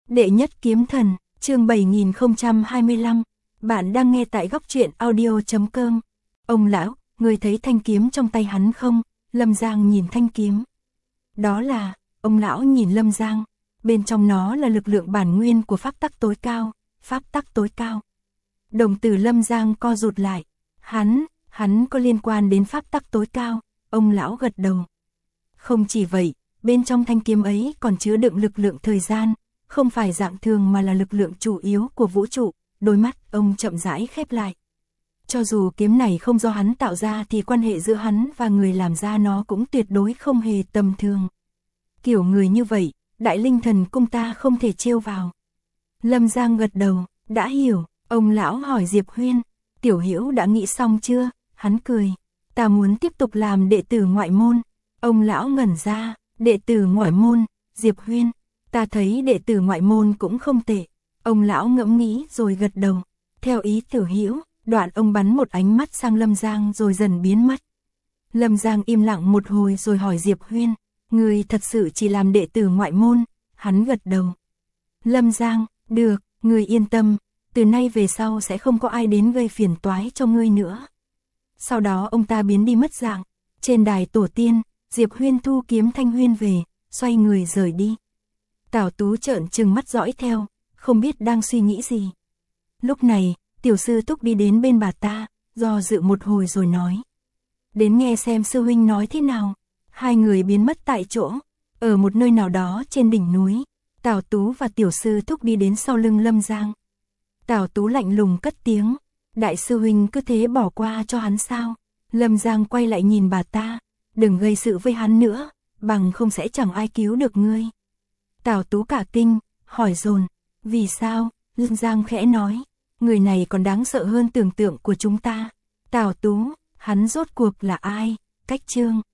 Đệ nhất kiếm thần, chương 7025, bạn đang nghe tại góc truyện audio.com. Ông lão, người thấy thanh kiếm trong tay hắn không? Lâm Giang nhìn thanh kiếm. Đó là, ông lão nhìn Lâm Giang, bên trong nó là lực lượng bản nguyên của pháp tắc tối cao, pháp tắc tối cao. Đồng tử Lâm Giang co rụt lại, hắn có liên quan đến pháp tắc tối cao, ông lão gật đầu. Không chỉ vậy, bên trong thanh kiếm ấy còn chứa đựng lực lượng thời gian, không phải dạng thường mà là lực lượng chủ yếu của vũ trụ. Đôi mắt ông chậm rãi khép lại. Cho dù kiếm này không do hắn tạo ra thì quan hệ giữa hắn và người làm ra nó cũng tuyệt đối không hề tầm thường. Kiểu người như vậy, Đại Linh Thần Cung ta không thể trêu vào. Lâm Giang gật đầu, đã hiểu. Ông lão hỏi Diệp Huyên, Tiểu Hữu đã nghĩ xong chưa? Hắn cười, ta muốn tiếp tục làm đệ tử ngoại môn. Ông lão ngẩn ra, đệ tử ngoại môn, Diệp Huyên, ta thấy đệ tử ngoại môn cũng không tệ. Ông lão ngẫm nghĩ rồi gật đầu, theo ý Tiểu Hữu. Đoạn ông bắn một ánh mắt sang Lâm Giang rồi dần biến mất. Lâm Giang im lặng một hồi rồi hỏi Diệp Huyên, người thật sự chỉ làm đệ tử ngoại môn? Hắn gật đầu. Lâm Giang, được, người yên tâm, từ nay về sau sẽ không có ai đến gây phiền toái cho ngươi nữa. Sau đó ông ta biến đi mất dạng. Trên đài tổ tiên, Diệp Huyên thu kiếm thanh huyên về, xoay người rời đi. Tào Tú trợn trừng mắt dõi theo, không biết đang suy nghĩ gì. Lúc này, Tiểu sư thúc đi đến bên bà ta, do dự một hồi rồi nói. Đến nghe xem sư huynh nói thế nào. Hai người biến mất tại chỗ, ở một nơi nào đó trên đỉnh núi. Tào Tú và Tiểu sư thúc đi đến sau lưng Lâm Giang. Tào Tú lạnh lùng cất tiếng, đại sư huynh cứ thế bỏ qua cho hắn sao? Lâm Giang quay lại nhìn bà ta, đừng gây sự với hắn nữa, bằng không sẽ chẳng ai cứu được ngươi. Tào Tú cả kinh, hỏi dồn, vì sao? Lâm Giang khẽ nói, người này còn đáng sợ hơn tưởng tượng của chúng ta. Tào Tú, hắn rốt cuộc là ai? Cách chương